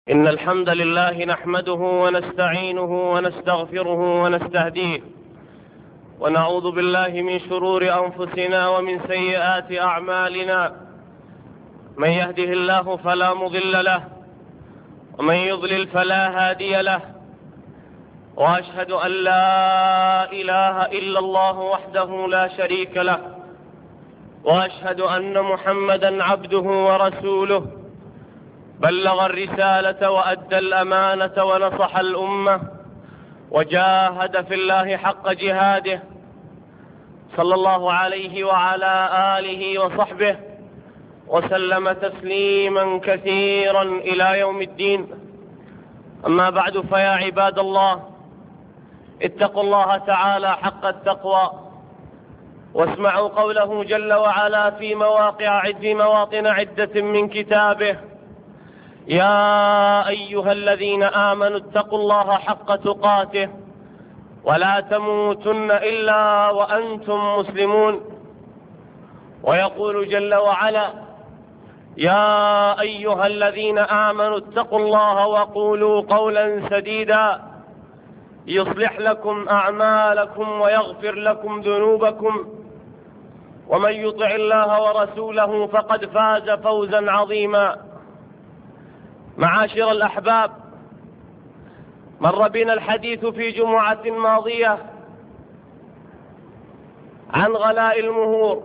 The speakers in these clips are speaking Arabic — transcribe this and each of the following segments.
إن الحمد لله نحمده ونستعينه ونستغفره ونستهديه، ونعوذ بالله من شرور أنفسنا ومن سيئات أعمالنا. من يهده الله فلا مضل له، ومن يضلل فلا هادي له. وأشهد أن لا إله إلا الله وحده لا شريك له، وأشهد أن محمدا عبده ورسوله، بلغ الرسالة وأدى الأمانة ونصح الأمة، وجاهد في الله حق جهاده، صلى الله عليه وعلى آله وصحبه وسلم تسليما كثيرا إلى يوم الدين. أما بعد، فيا عباد الله، اتقوا الله تعالى حق التقوى، واسمعوا قوله جل وعلا في مواطن عدة من كتابه: يا أيها الذين آمنوا اتقوا الله حق تقاته ولا تموتن إلا وأنتم مسلمون. ويقول جل وعلا: يا أيها الذين آمنوا اتقوا الله وقولوا قولا سديدا يصلح لكم أعمالكم ويغفر لكم ذنوبكم، ومن يطع الله ورسوله فقد فاز فوزا عظيما. معاشر الأحباب، مر بنا الحديث في جمعة ماضية عن غلاء المهور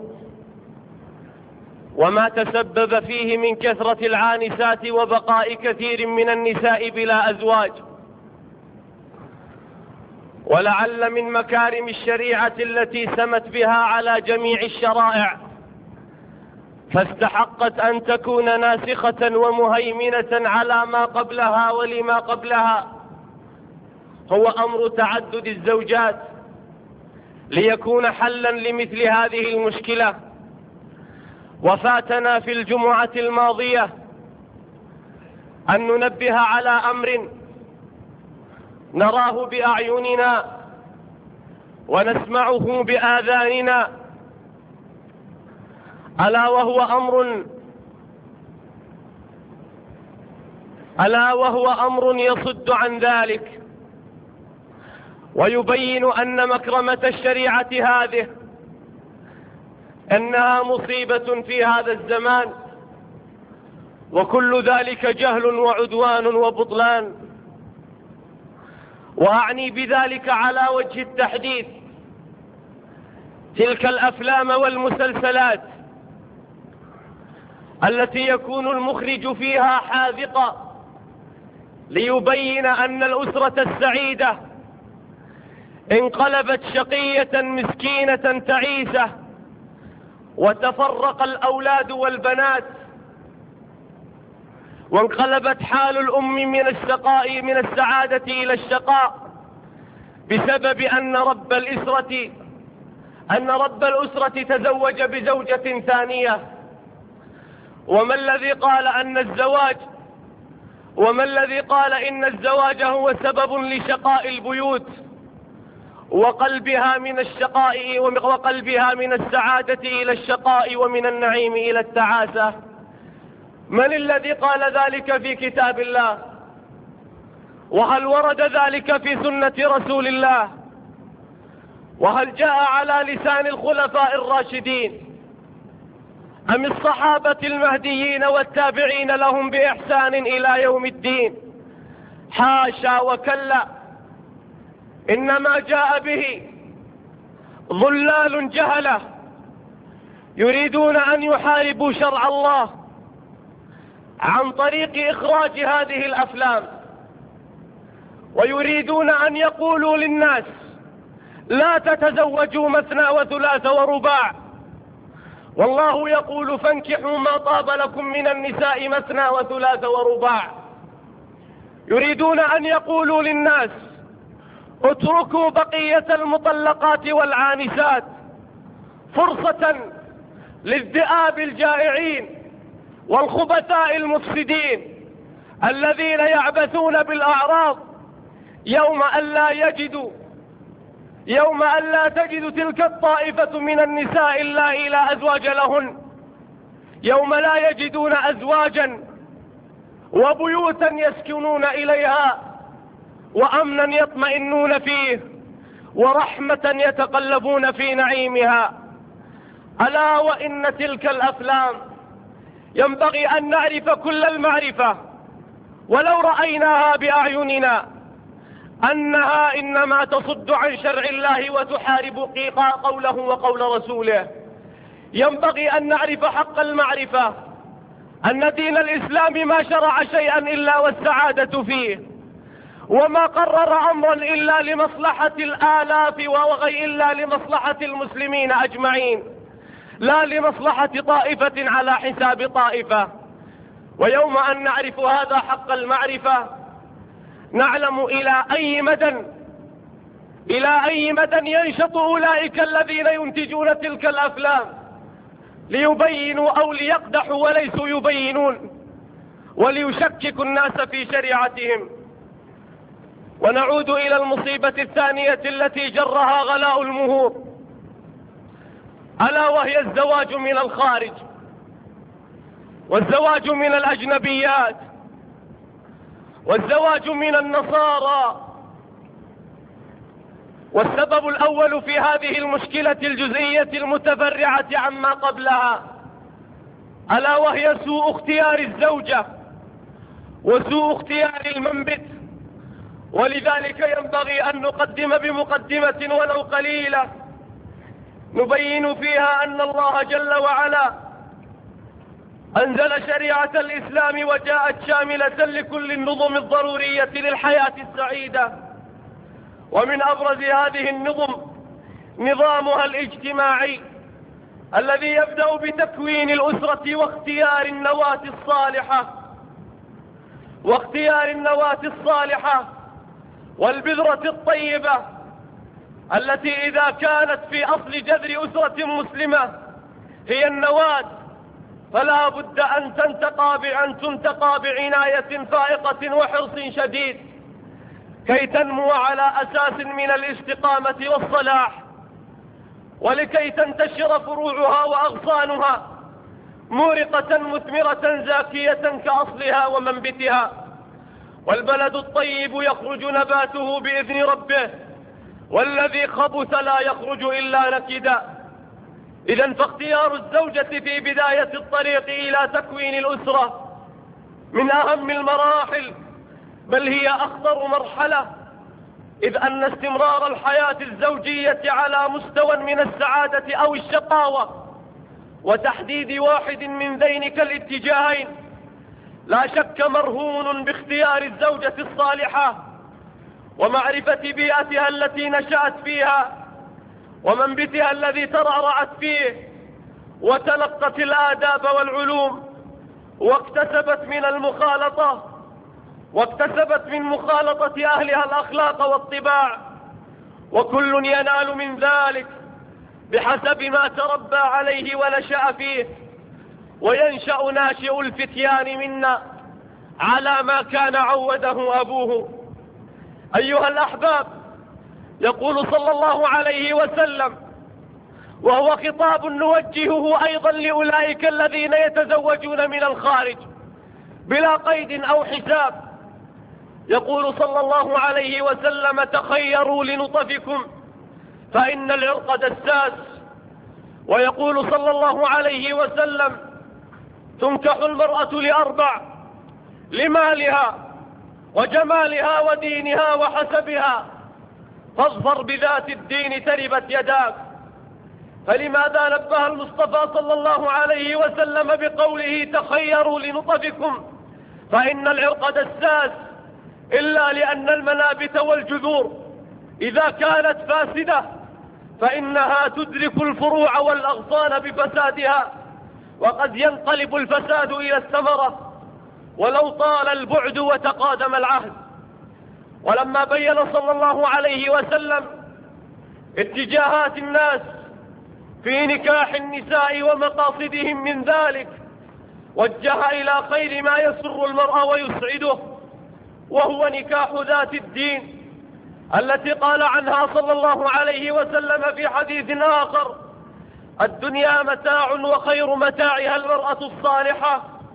وما تسبب فيه من كثرة العانسات وبقاء كثير من النساء بلا أزواج. ولعل من مكارم الشريعة التي سمت بها على جميع الشرائع، فاستحقت أن تكون ناسخة ومهيمنة على ما قبلها ولما قبلها، هو أمر تعدد الزوجات، ليكون حلا لمثل هذه المشكلة. وفاتنا في الجمعة الماضية أن ننبه على أمر نراه بأعيننا ونسمعه بآذاننا، ألا وهو أمر يصد عن ذلك، ويبين أن مكرمة الشريعة هذه أنها مصيبة في هذا الزمان، وكل ذلك جهل وعدوان وبطلان. وأعني بذلك على وجه التحديث تلك الأفلام والمسلسلات التي يكون المخرج فيها حاذقا ليبين أن الأسرة السعيدة انقلبت شقية مسكينة تعيسة، وتفرق الأولاد والبنات، وانقلبت حال الأم من السعادة إلى الشقاء، بسبب أن رب الأسرة تزوج بزوجة ثانية. وما الذي قال إن الزواج هو سبب لشقاء البيوت وقلبها من السعادة إلى الشقاء ومن النعيم إلى التعاسة؟ من الذي قال ذلك في كتاب الله؟ وهل ورد ذلك في سنة رسول الله؟ وهل جاء على لسان الخلفاء الراشدين أم الصحابة المهديين والتابعين لهم بإحسان إلى يوم الدين؟ حاشا وكلا، إنما جاء به ضلال جهلة يريدون أن يحاربوا شرع الله عن طريق إخراج هذه الأفلام، ويريدون أن يقولوا للناس: لا تتزوجوا مثنى وثلاث ورباع، والله يقول: فانكحوا ما طاب لكم من النساء مثنى وثلاث ورباع. يريدون أن يقولوا للناس: اتركوا بقية المطلقات والعانسات فرصة للذئاب الجائعين والخبثاء المفسدين الذين يعبثون بالأعراض يوم أن لا تجد تلك الطائفة من النساء اللائي لا أزواج لهن، يوم لا يجدون أزواجا وبيوتا يسكنون إليها، وأمنا يطمئنون فيه، ورحمة يتقلبون في نعيمها. ألا وإن تلك الأفلام ينبغي أن نعرف كل المعرفة ولو رأيناها بأعيننا أنها إنما تصد عن شرع الله وتحارب قوله وقول رسوله. ينبغي أن نعرف حق المعرفة أن دين الإسلام ما شرع شيئا إلا والسعادة فيه، وما قرر أمرا إلا لمصلحة الآلاف إلا لمصلحة المسلمين أجمعين، لا لمصلحة طائفة على حساب طائفة. ويوم أن نعرف هذا حق المعرفة نعلم إلى أي مدى ينشط أولئك الذين ينتجون تلك الأفلام ليبينوا أو ليقدحوا وليسوا يبينون، وليشككوا الناس في شريعتهم. ونعود إلى المصيبة الثانية التي جرها غلاء المهور، ألا وهي الزواج من الخارج والزواج من الأجنبيات والزواج من النصارى. والسبب الأول في هذه المشكلة الجزئية المتفرعة عما قبلها ألا وهي سوء اختيار الزوجة وسوء اختيار المنبت. ولذلك ينبغي أن نقدم بمقدمة ولو قليلة نبين فيها أن الله جل وعلا أنزل شريعة الإسلام وجاءت شاملة لكل النظم الضرورية للحياة السعيدة. ومن أبرز هذه النظم نظامها الاجتماعي الذي يبدأ بتكوين الأسرة واختيار النواة الصالحة والبذرة الطيبة التي إذا كانت في أصل جذر أسرة مسلمة هي النواة، فلا بد أن تنتقى بعناية فائقة وحرص شديد كي تنمو على أساس من الاستقامة والصلاح، ولكي تنتشر فروعها وأغصانها مورقة مثمرة زاكية كأصلها ومنبتها. والبلد الطيب يخرج نباته بإذن ربه، والذي خبث لا يخرج إلا نكدا. إذن فاختيار الزوجة في بداية الطريق إلى تكوين الأسرة من أهم المراحل، بل هي أخطر مرحلة، إذ أن استمرار الحياة الزوجية على مستوى من السعادة أو الشقاوة وتحديد واحد من ذينك الاتجاهين لا شك مرهون باختيار الزوجة الصالحة ومعرفة بيئتها التي نشأت فيها ومنبتها الذي ترعرعت فيه وتلقت الآداب والعلوم واكتسبت من مخالطة أهلها الأخلاق والطباع، وكل ينال من ذلك بحسب ما تربى عليه ونشأ فيه. وينشأ ناشئ الفتيان منا على ما كان عوده أبوه. أيها الأحباب، يقول صلى الله عليه وسلم وهو خطاب نوجهه أيضا لأولئك الذين يتزوجون من الخارج بلا قيد أو حساب، يقول صلى الله عليه وسلم تخيروا لنطفكم فإن العرق دساس. ويقول صلى الله عليه وسلم تنكح المرأة لأربع: لمالها وجمالها ودينها وحسبها، فاظفر بذات الدين تربت يداك. فلماذا نبه المصطفى صلى الله عليه وسلم بقوله تخيروا لنطفكم فإن العرق دساس؟ إلا لأن المنابت والجذور إذا كانت فاسدة فإنها تدرك الفروع والأغصان بفسادها، وقد ينقلب الفساد إلى الثمرة ولو طال البعد وتقادم العهد. ولما بين صلى الله عليه وسلم اتجاهات الناس في نكاح النساء ومقاصدهم من ذلك وجه إلى خير ما يسر المرء ويسعده، وهو نكاح ذات الدين التي قال عنها صلى الله عليه وسلم في حديث آخر: الدنيا متاع وخير متاعها المرأة الصالحة،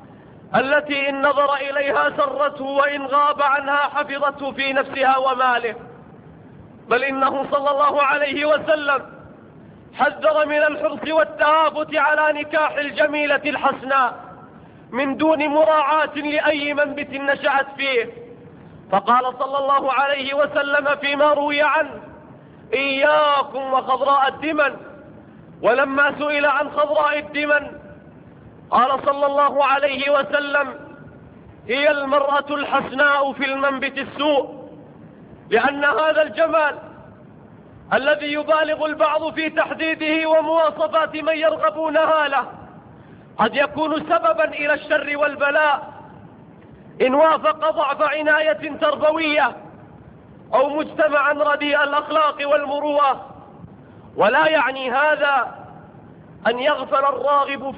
التي إن نظر إليها سرته وإن غاب عنها حفظته في نفسها وماله. بل إنه صلى الله عليه وسلم حذر من الحرص والتهافت على نكاح الجميلة الحسناء من دون مراعاة لأي منبت نشأت فيه، فقال صلى الله عليه وسلم فيما روي عنه: إياكم وخضراء الدمن. ولما سئل عن خضراء الدمن قال صلى الله عليه وسلم: هي المرأة الحسناء في المنبت السوء، لأن هذا الجمال الذي يبالغ البعض في تحديده ومواصفات من يرغبونها له قد يكون سببا إلى الشر والبلاء إن وافق ضعف عناية تربوية أو مجتمعا رديء الأخلاق والمروءة. ولا يعني هذا أن يغفل الراغب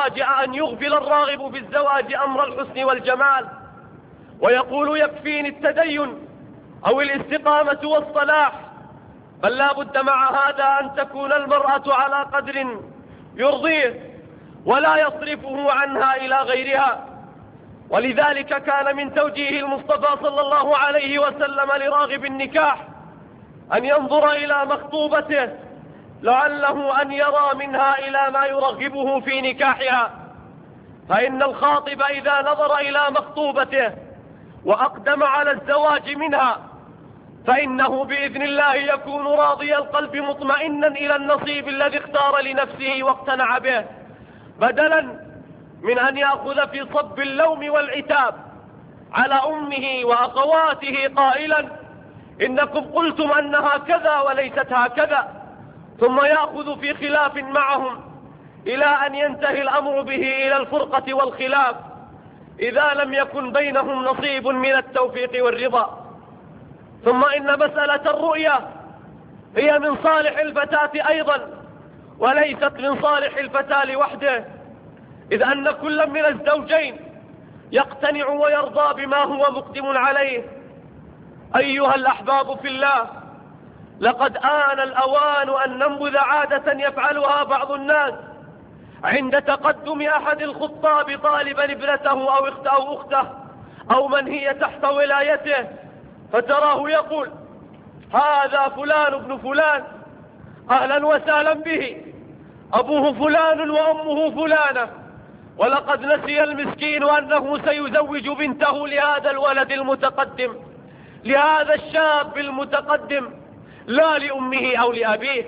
في الزواج أمر الحسن والجمال ويقول يكفيني التدين أو الاستقامة والصلاح، بل لا بد مع هذا أن تكون المرأة على قدر يرضيه ولا يصرفه عنها إلى غيرها. ولذلك كان من توجيه المصطفى صلى الله عليه وسلم لراغب النكاح أن ينظر إلى مخطوبته لعله أن يرى منها إلى ما يرغبه في نكاحها، فإن الخاطب إذا نظر إلى مخطوبته وأقدم على الزواج منها فإنه بإذن الله يكون راضي القلب مطمئنا إلى النصيب الذي اختار لنفسه واقتنع به، بدلا من أن يأخذ في صب اللوم والعتاب على أمه وأخواته قائلا: إنكم قلتم أنها كذا وليست هكذا، ثم يأخذ في خلاف معهم إلى أن ينتهي الأمر به إلى الفرقة والخلاف إذا لم يكن بينهم نصيب من التوفيق والرضا. ثم إن مسألة الرؤية هي من صالح الفتاة أيضا وليست من صالح الفتى لوحده، إذ أن كل من الزوجين يقتنع ويرضى بما هو مقدم عليه. أيها الأحباب في الله، لقد آن الأوان أن ننبذ عادة يفعلها بعض الناس عند تقدم أحد الخطاب طالبا ابنته أو أخته أو من هي تحت ولايته، فتراه يقول: هذا فلان ابن فلان، أهلا وسهلا به، أبوه فلان وأمه فلانة. ولقد نسي المسكين أنه سيزوج بنته لهذا الولد المتقدم، لهذا الشاب المتقدم، لا لأمه أو لأبيه.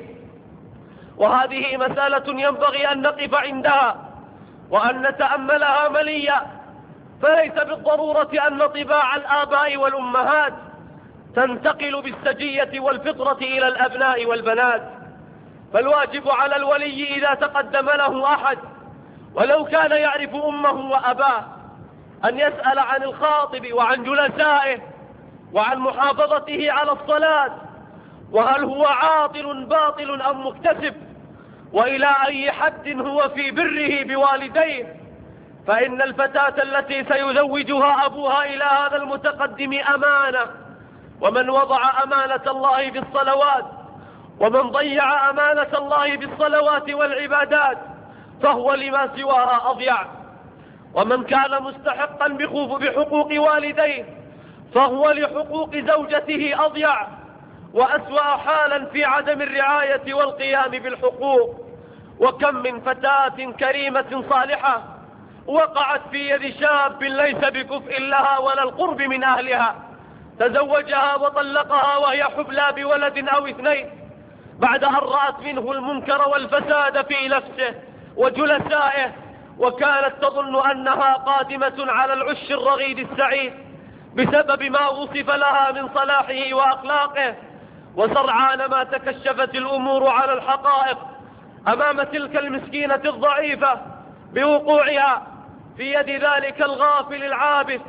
وهذه مسألة ينبغي أن نقف عندها وأن نتأملها مليا، فليس بالضرورة أن طباع الآباء والأمهات تنتقل بالسجية والفطرة إلى الأبناء والبنات، فالواجب على الولي إذا تقدم له أحد ولو كان يعرف أمه وأباه أن يسأل عن الخاطب وعن جلسائه وعن محافظته على الصلاة، وهل هو عاطل باطل أم مكتسب، وإلى أي حد هو في بره بوالديه. فإن الفتاة التي سيزوجها أبوها إلى هذا المتقدم أمانة، ومن وضع أمانة الله بالصلوات ومن ضيع أمانة الله بالصلوات والعبادات فهو لما سواها أضيع، ومن كان مستحقا بحقوق والديه فهو لحقوق زوجته أضيع وأسوأ حالا في عدم الرعاية والقيام بالحقوق. وكم من فتاة كريمة صالحة وقعت في يد شاب ليس بكفء لها ولا القرب من أهلها، تزوجها وطلقها وهي حبلى بولد أو اثنين بعد أن رأت منه المنكر والفساد في نفسه وجلسائه، وكانت تظن أنها قادمة على العش الرغيد السعيد بسبب ما وصف لها من صلاحه وأخلاقه. وسرعان ما تكشفت الأمور على الحقائق أمام تلك المسكينة الضعيفة بوقوعها في يد ذلك الغافل العابث،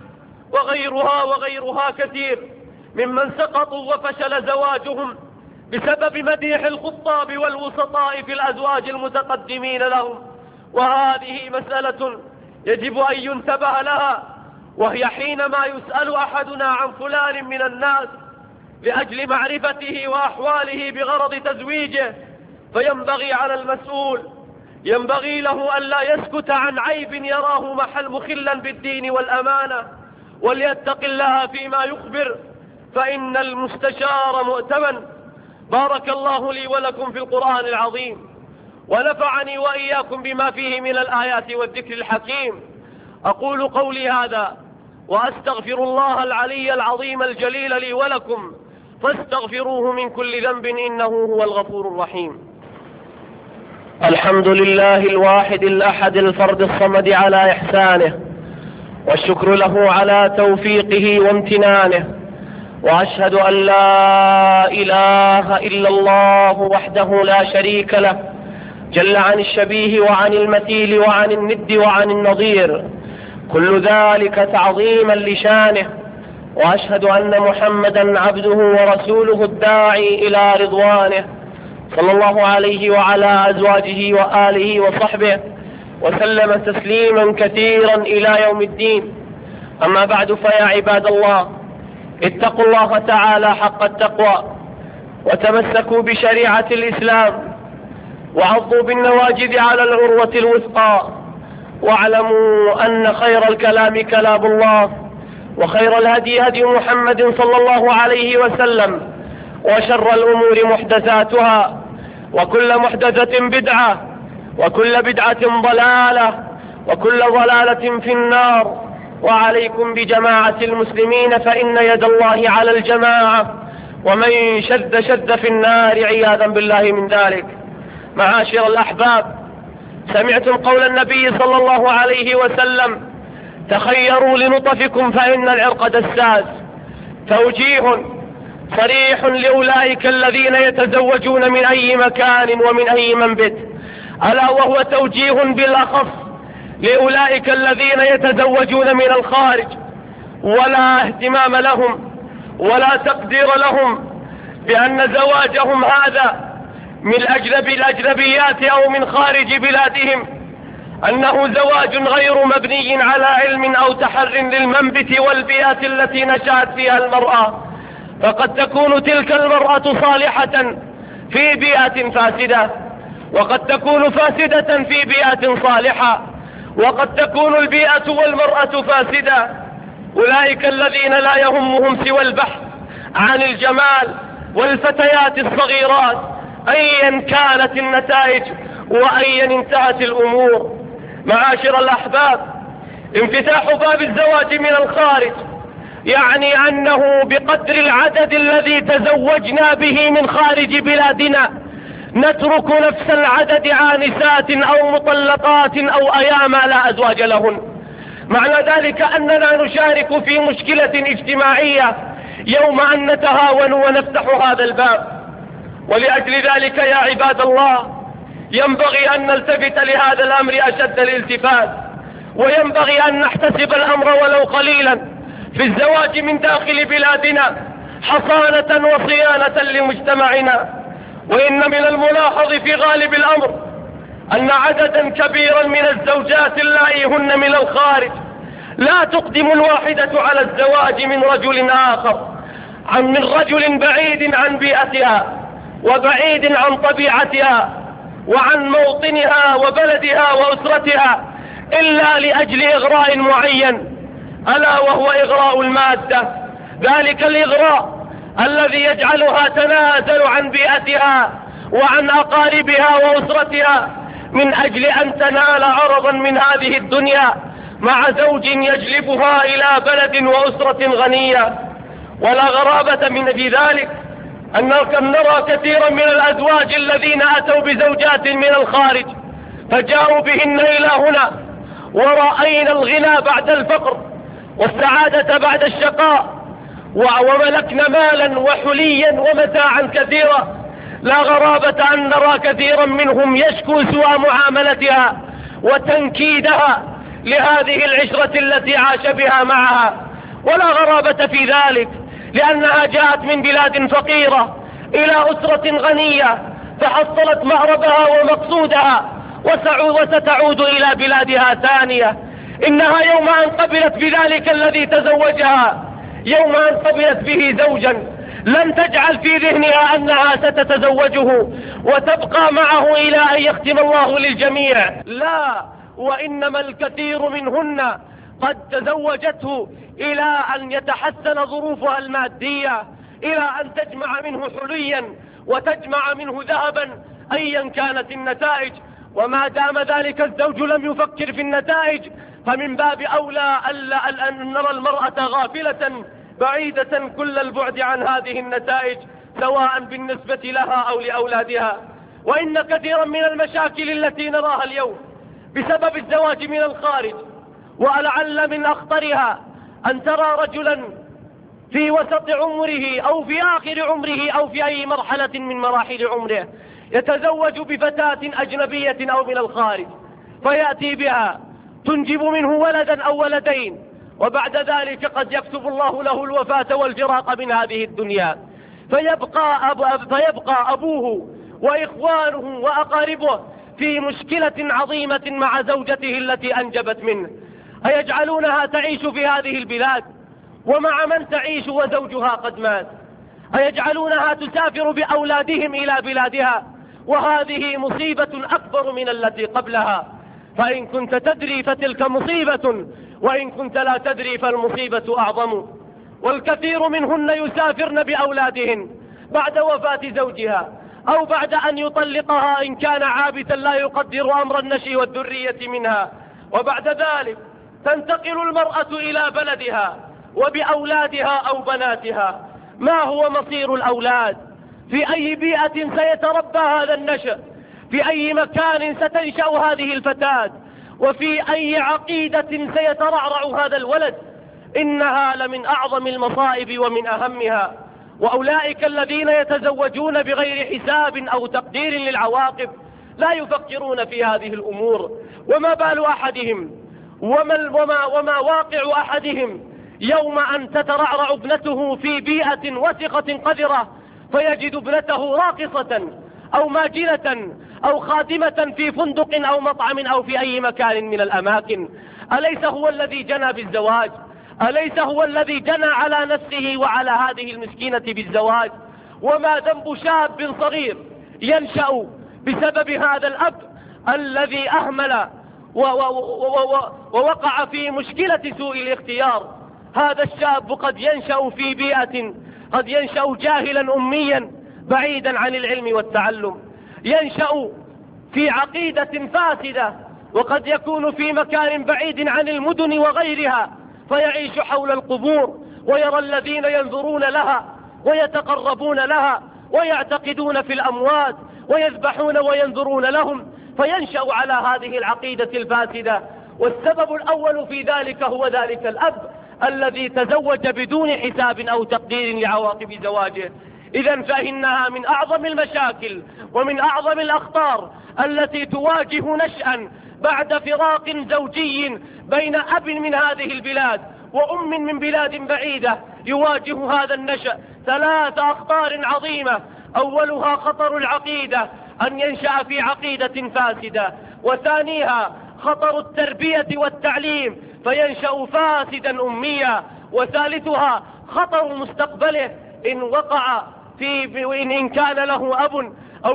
وغيرها كثير ممن سقطوا وفشل زواجهم بسبب مديح الخطاب والوسطاء في الأزواج المتقدمين لهم. وهذه مسألة يجب أن ينتبه لها، وهي حينما يسأل أحدنا عن فلان من الناس لأجل معرفته وأحواله بغرض تزويجه، فينبغي على المسؤول ينبغي له ألا يسكت عن عيب يراه مخلا بالدين والأمانة، وليتق الله فيما يخبر، فإن المستشار مؤتمن. بارك الله لي ولكم في القرآن العظيم، ونفعني وإياكم بما فيه من الآيات والذكر الحكيم. أقول قولي هذا وأستغفر الله العلي العظيم الجليل لي ولكم، فاستغفروه من كل ذنب إنه هو الغفور الرحيم. الحمد لله الواحد الأحد الفرد الصمد على إحسانه، والشكر له على توفيقه وامتنانه، وأشهد أن لا إله إلا الله وحده لا شريك له، جل عن الشبيه وعن المثيل وعن الند وعن النظير، كل ذلك تعظيما لشانه. وأشهد أن محمدا عبده ورسوله الداعي إلى رضوانه، صلى الله عليه وعلى أزواجه وآله وصحبه وسلم تسليما كثيرا إلى يوم الدين. أما بعد، فيا عباد الله، اتقوا الله تعالى حق التقوى، وتمسكوا بشريعة الإسلام، وعضوا بالنواجذ على العروة الوثقى، واعلموا أن خير الكلام كلام الله، وخير الهدي هدي محمد صلى الله عليه وسلم، وشر الأمور محدثاتها، وكل محدثة بدعة، وكل بدعة ضلالة، وكل ضلالة في النار. وعليكم بجماعة المسلمين، فإن يد الله على الجماعة، ومن شد في النار عياذا بالله من ذلك. معاشر الأحباب، سمعتم قول النبي صلى الله عليه وسلم: تخيروا لنطفكم فإن العرق دساس. توجيه صريح لأولئك الذين يتزوجون من أي مكان ومن أي منبت، ألا وهو توجيه بالأخص لأولئك الذين يتزوجون من الخارج، ولا اهتمام لهم ولا تقدير لهم بأن زواجهم هذا من الأجنبيات أو من خارج بلادهم أنه زواج غير مبني على علم أو تحر للمنبت والبيئة التي نشأت فيها المرأة، فقد تكون تلك المرأة صالحة في بيئة فاسدة، وقد تكون فاسدة في بيئة صالحة، وقد تكون البيئة والمرأة فاسدة. أولئك الذين لا يهمهم سوى البحث عن الجمال والفتيات الصغيرات أيا كانت النتائج وأيا انتهت الأمور. معاشر الأحباب، انفتاح باب الزواج من الخارج يعني أنه بقدر العدد الذي تزوجنا به من خارج بلادنا نترك نفس العدد عانسات أو مطلقات أو أيام لا أزواج لهن. معنى ذلك أننا نشارك في مشكلة اجتماعية يوم أن نتهاون ونفتح هذا الباب. ولأجل ذلك يا عباد الله، ينبغي أن نلتفت لهذا الأمر أشد الالتفات، وينبغي أن نحتسب الأمر ولو قليلا في الزواج من داخل بلادنا حصانة وصيانة لمجتمعنا. وإن من الملاحظ في غالب الأمر أن عددا كبيرا من الزوجات اللائي هن من الخارج لا تقدم الواحدة على الزواج من رجل آخر، من رجل بعيد عن بيئتها وبعيد عن طبيعتها وعن موطنها وبلدها وأسرتها، إلا لأجل إغراء معين، ألا وهو إغراء المادة. ذلك الإغراء الذي يجعلها تنازل عن بيئتها وعن أقاربها وأسرتها من أجل أن تنال عرضا من هذه الدنيا مع زوج يجلبها إلى بلد وأسرة غنية. ولا غرابة من في ذلك أن نرى كثيرا من الأزواج الذين أتوا بزوجات من الخارج فجاءوا بهن إلى هنا، ورأينا الغنى بعد الفقر والسعادة بعد الشقاء، وملكنا مالا وحليا ومتاعا كثيرا. لا غرابة أن نرى كثيرا منهم يشكو سوء معاملتها وتنكيدها لهذه العشرة التي عاش بها معها. ولا غرابة في ذلك، لأنها جاءت من بلاد فقيرة إلى أسرة غنية فحصلت مأربها ومقصودها وستعود إلى بلادها ثانية. إنها يوم أن قبلت بذلك الذي تزوجها، يوم أن قبلت به زوجا، لن تجعل في ذهنها أنها ستتزوجه وتبقى معه إلى أن يختم الله للجميع، لا، وإنما الكثير منهن قد تزوجته إلى أن يتحسن ظروفها المادية، إلى أن تجمع منه حليا وتجمع منه ذهبا أيا كانت النتائج. وما دام ذلك الزوج لم يفكر في النتائج فمن باب أولى أن نرى المرأة غافلة بعيدة كل البعد عن هذه النتائج سواء بالنسبة لها أو لأولادها. وإن كثيرا من المشاكل التي نراها اليوم بسبب الزواج من الخارج، ولعل من أخطرها أن ترى رجلا في وسط عمره أو في آخر عمره أو في أي مرحلة من مراحل عمره يتزوج بفتاة أجنبية أو من الخارج، فيأتي بها تنجب منه ولدا أو ولدين، وبعد ذلك قد يكتب الله له الوفاة والفراق من هذه الدنيا، فيبقى أبوه وإخوانه وأقاربه في مشكلة عظيمة مع زوجته التي أنجبت منه. أيجعلونها تعيش في هذه البلاد ومع من تعيش وزوجها قد مات؟ أيجعلونها تسافر بأولادهم إلى بلادها؟ وهذه مصيبة أكبر من التي قبلها، فإن كنت تدري فتلك مصيبة، وإن كنت لا تدري فالمصيبة أعظم. والكثير منهن يسافرن بأولادهن بعد وفاة زوجها أو بعد أن يطلقها إن كان عابثا لا يقدر أمر النشء والذرية منها، وبعد ذلك تنتقل المرأة إلى بلدها وبأولادها أو بناتها. ما هو مصير الأولاد؟ في أي بيئة سيتربى هذا النشأ؟ في أي مكان ستنشأ هذه الفتاة؟ وفي أي عقيدة سيترعرع هذا الولد؟ إنها لمن أعظم المصائب ومن أهمها. وأولئك الذين يتزوجون بغير حساب أو تقدير للعواقب لا يفكرون في هذه الأمور. وما بال أحدهم وما واقع أحدهم يوم أن تترعرع ابنته في بيئة وثقة قذرة فيجد ابنته راقصة أو ماجنة أو خادمة في فندق أو مطعم أو في أي مكان من الأماكن. أليس هو الذي جنى بالزواج؟ أليس هو الذي جنى على نفسه وعلى هذه المسكينة بالزواج؟ وما ذنب شاب صغير ينشأ بسبب هذا الأب الذي أهمل ووقع في مشكلة سوء الاختيار؟ هذا الشاب قد ينشأ في بيئة، قد ينشأ جاهلا أميا بعيدا عن العلم والتعلم، ينشأ في عقيدة فاسدة، وقد يكون في مكان بعيد عن المدن وغيرها فيعيش حول القبور ويرى الذين ينظرون لها ويتقربون لها ويعتقدون في الأموات ويذبحون وينظرون لهم، فينشأ على هذه العقيدة الفاسدة. والسبب الأول في ذلك هو ذلك الأب الذي تزوج بدون حساب أو تقدير لعواقب زواجه. إذن فإنها من أعظم المشاكل ومن أعظم الأخطار التي تواجه نشأ بعد فراق زوجي بين أب من هذه البلاد وأم من بلاد بعيدة. يواجه هذا النشأ 3 أخطار عظيمة. أولها خطر العقيدة، أن ينشأ في عقيدة فاسدة، وثانيها خطر التربية والتعليم فينشأ فاسدا أميا، وثالثها خطر مستقبله إن وقع إن كان له أب أو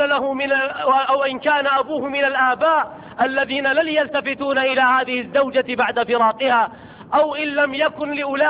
إن كان أبوه من الآباء الذين لن يلتفتون إلى هذه الزوجة بعد فراقها، أو إن لم يكن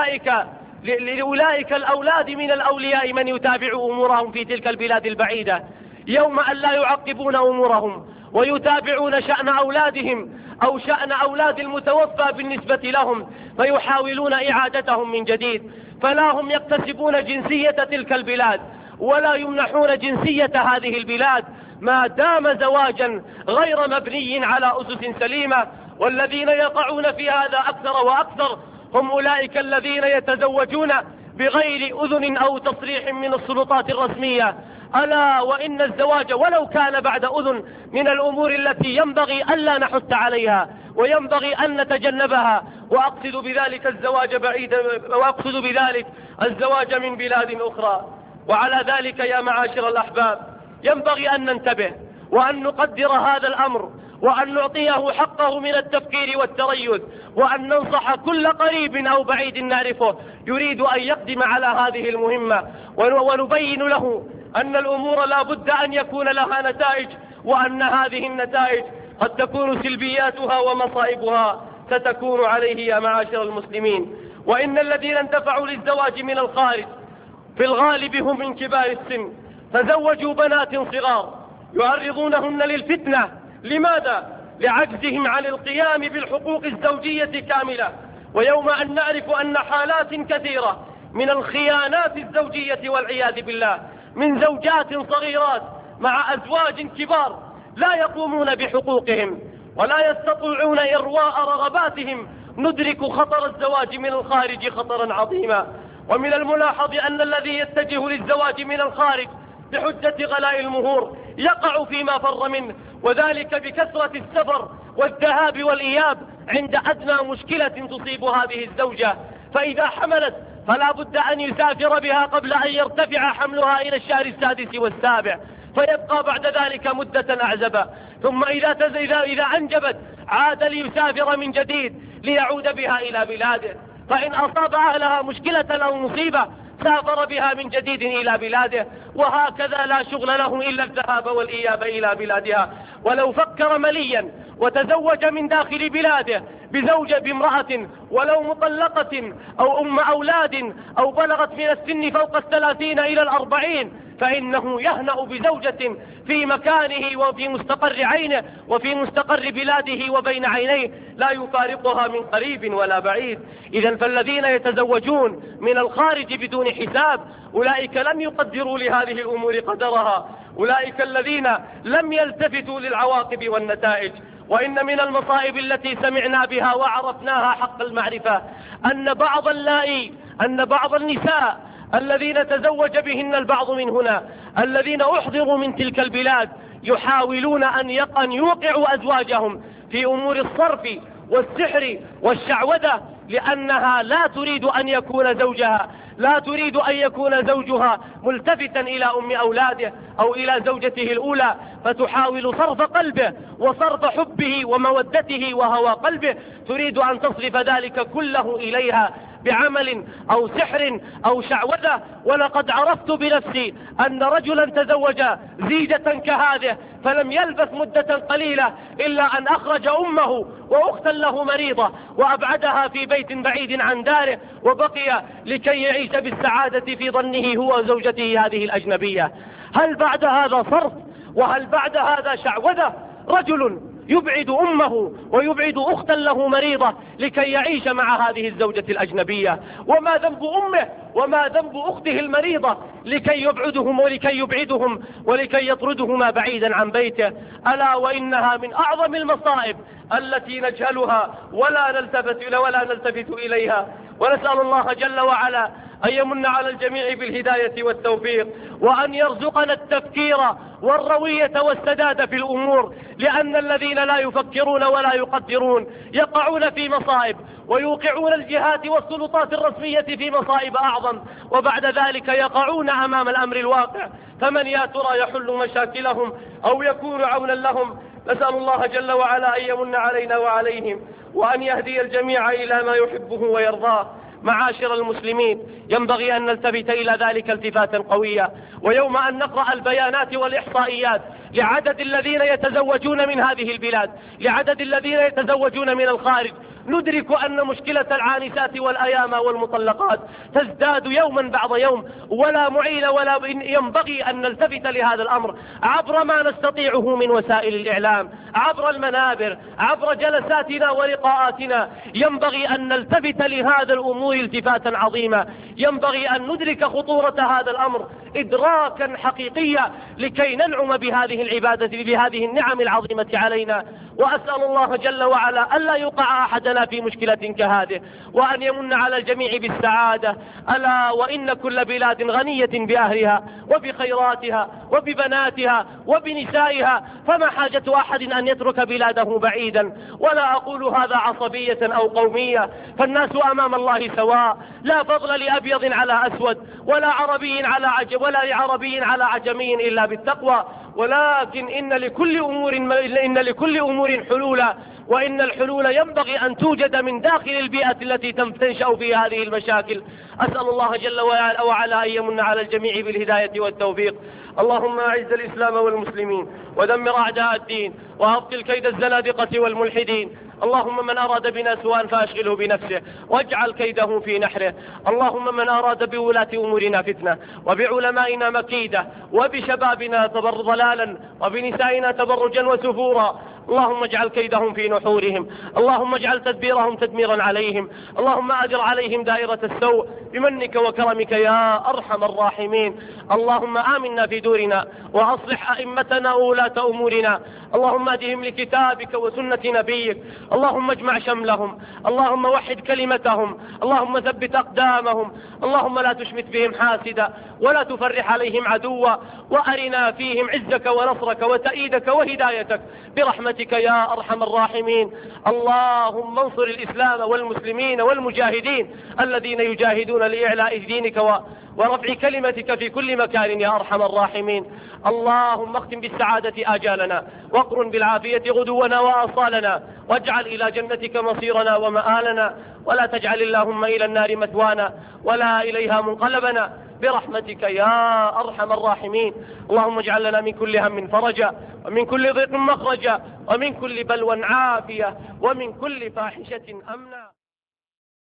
لأولئك الأولاد من الأولياء من يتابع أمورهم في تلك البلاد البعيدة، يوم أن لا يعقبون أمورهم ويتابعون شأن أولادهم أو شأن أولاد المتوفى بالنسبة لهم فيحاولون إعادتهم من جديد، فلا هم يكتسبون جنسية تلك البلاد ولا يمنحون جنسية هذه البلاد ما دام زواجا غير مبني على أسس سليمة. والذين يقعون في هذا أكثر وأكثر هم أولئك الذين يتزوجون بغير أذن أو تصريح من السلطات الرسمية. ألا وإن الزواج ولو كان بعد أذن من الأمور التي ينبغي ألا نحث عليها وينبغي أن نتجنبها، وأقصد بذلك الزواج من بلاد أخرى. وعلى ذلك يا معاشر الأحباب ينبغي أن ننتبه وأن نقدر هذا الأمر وأن نعطيه حقه من التفكير والتريث، وأن ننصح كل قريب أو بعيد نعرفه يريد أن يقدم على هذه المهمة، ونبين له أن الأمور لا بد أن يكون لها نتائج، وأن هذه النتائج قد تكون سلبياتها ومصائبها ستكون عليه يا معاشر المسلمين. وإن الذين اندفعوا للزواج من الخارج في الغالب هم من كبار السن، فزوجوا بنات صغار يعرضونهن للفتنة. لماذا؟ لعجزهم عن القيام بالحقوق الزوجية كاملة. ويوم أن نعرف أن حالات كثيرة من الخيانات الزوجية والعياذ بالله من زوجات صغيرات مع أزواج كبار لا يقومون بحقوقهم ولا يستطيعون إرواء رغباتهم، ندرك خطر الزواج من الخارج خطرا عظيما. ومن الملاحظ أن الذي يتجه للزواج من الخارج بحجة غلاء المهور يقع فيما فر منه، وذلك بكثرة السفر والذهاب والإياب عند أدنى مشكلة تصيب هذه الزوجة، فإذا حملت فلا بد أن يسافر بها قبل أن يرتفع حملها إلى الشهر السادس والسابع، فيبقى بعد ذلك مدة أعزبا، ثم إذا أنجبت عاد ليسافر من جديد ليعود بها إلى بلاده، فإن أصاب أهلها مشكلة أو مصيبة سافر بها من جديد إلى بلاده، وهكذا لا شغل له إلا الذهاب والإياب إلى بلادها. ولو فكر مليا وتزوج من داخل بلاده بزوجة بامرأة ولو مطلقة أو أم أولاد أو بلغت من السن فوق 30 إلى 40، فإنه يهنأ بزوجة في مكانه وفي مستقر عينه وفي مستقر بلاده وبين عينيه لا يفارقها من قريب ولا بعيد. إذن فالذين يتزوجون من الخارج بدون حساب أولئك لم يقدروا لهذه الأمور قدرها، أولئك الذين لم يلتفتوا للعواقب والنتائج. وإن من المصائب التي سمعنا بها وعرفناها حق المعرفة أن بعض النساء الذين تزوج بهن البعض من هنا الذين أحضروا من تلك البلاد يحاولون أن يوقعوا أزواجهم في أمور الصرف والسحر والشعوذة، لأنها لا تريد أن يكون زوجها ملتفتا إلى أم أولاده أو إلى زوجته الأولى، فتحاول صرف قلبه وصرف حبه ومودته وهوى قلبه، تريد أن تصرف ذلك كله إليها بعمل أو سحر أو شعوذة. ولقد عرفت بنفسي أن رجلا تزوج زيجة كهذه فلم يلبث مدة قليلة إلا أن أخرج أمه وأختا له مريضة وأبعدها في بيت بعيد عن داره، وبقي لكي يعيش بالسعادة في ظنه هو وزوجته هذه الأجنبية. هل بعد هذا صرف؟ وهل بعد هذا شعوذة؟ رجل يبعد أمه ويبعد أختا له مريضة لكي يعيش مع هذه الزوجة الأجنبية، وما ذنب أمه وما ذنب أخته المريضة لكي يبعدهم ولكي يطردهما بعيدا عن بيته؟ ألا وإنها من أعظم المصائب التي نجهلها ولا نلتفت إليها. ونسأل الله جل وعلا أن يمن على الجميع بالهداية والتوفيق، وأن يرزقنا التفكير والروية والسداد في الأمور، لأن الذين لا يفكرون ولا يقدرون يقعون في مصائب، ويوقعون الجهات والسلطات الرسمية في مصائب أعظم، وبعد ذلك يقعون أمام الأمر الواقع، فمن يا ترى يحل مشاكلهم أو يكون عونا لهم؟ نسأل الله جل وعلا أن يمن علينا وعليهم، وأن يهدي الجميع إلى ما يحبه ويرضاه. معاشر المسلمين، ينبغي أن نلتفت إلى ذلك التفاتا قويا، ويوم أن نقرأ البيانات والإحصائيات لعدد الذين يتزوجون من هذه البلاد، لعدد الذين يتزوجون من الخارج، ندرك أن مشكلة العانسات والأيام والمطلقات تزداد يوما بعد يوم، ولا معين ولا ينبغي أن نلتفت لهذا الأمر عبر ما نستطيعه من وسائل الإعلام، عبر المنابر، عبر جلساتنا ولقاءاتنا. ينبغي أن نلتفت لهذا الأمور التفاتا عظيما، ينبغي أن ندرك خطورة هذا الأمر إدراكا حقيقيا لكي ننعم بهذه العبادة بهذه النعم العظيمة علينا. وأسأل الله جل وعلا ألا يقع أحدنا في مشكلة كهذه، وأن يمن على الجميع بالسعادة. ألا وإن كل بلاد غنية بأهلها وبخيراتها وببناتها وبنسائها، فما حاجة أحد أن يترك بلاده بعيدا. ولا أقول هذا عصبية أو قومية، فالناس أمام الله سواء، لا فضل لأبيض على أسود ولا عربي على عجم ولا لعربي على عجمي إلا بالتقوى. ولكن إن لكل أمور حلولا، وإن الحلول ينبغي أن توجد من داخل البيئة التي تنشأ فيها هذه المشاكل. أسأل الله جل وعلا أن يمن على الجميع بالهداية والتوفيق. اللهم أعز الإسلام والمسلمين ودمر أعداء الدين وأبطل كيد الزنادقة والملحدين. اللهم من أراد بنا سوءا فأشغله بنفسه واجعل كيده في نحره. اللهم من أراد بولاة أمورنا فتنة وبعلمائنا مكيدة وبشبابنا ضلالا وبنسائنا تبرجا وسفورا، اللهم اجعل كيدهم في نحورهم، اللهم اجعل تدبيرهم تدميرا عليهم، اللهم أدر عليهم دائرة السوء بمنك وكرمك يا أرحم الراحمين. اللهم آمنا في دورنا وأصلح أئمتنا وولاة أمورنا، اللهم أهدهم لكتابك وسنة نبيك، اللهم اجمع شملهم، اللهم وحد كلمتهم، اللهم ثبت أقدامهم، اللهم لا تشمت بهم حاسدا ولا تفرح عليهم عدوا، وأرنا فيهم عزك ونصرك وتأييدك وهدايتك برحمتك يا أرحم الراحمين. اللهم انصر الإسلام والمسلمين والمجاهدين الذين يجاهدون لإعلاء دينك ورفع كلمتك في كل مكان يا أرحم الراحمين. اللهم اختم بالسعادة آجالنا واقرن بالعافية غدونا وآصالنا، واجعل إلى جنتك مصيرنا ومآلنا، ولا تجعل اللهم إلى النار مثوانا ولا إليها منقلبنا برحمتك يا أرحم الراحمين. اللهم اجعل لنا من كل هم فرجا ومن كل ضيق مخرجا ومن كل بلوى عافية ومن كل فاحشة أمنا.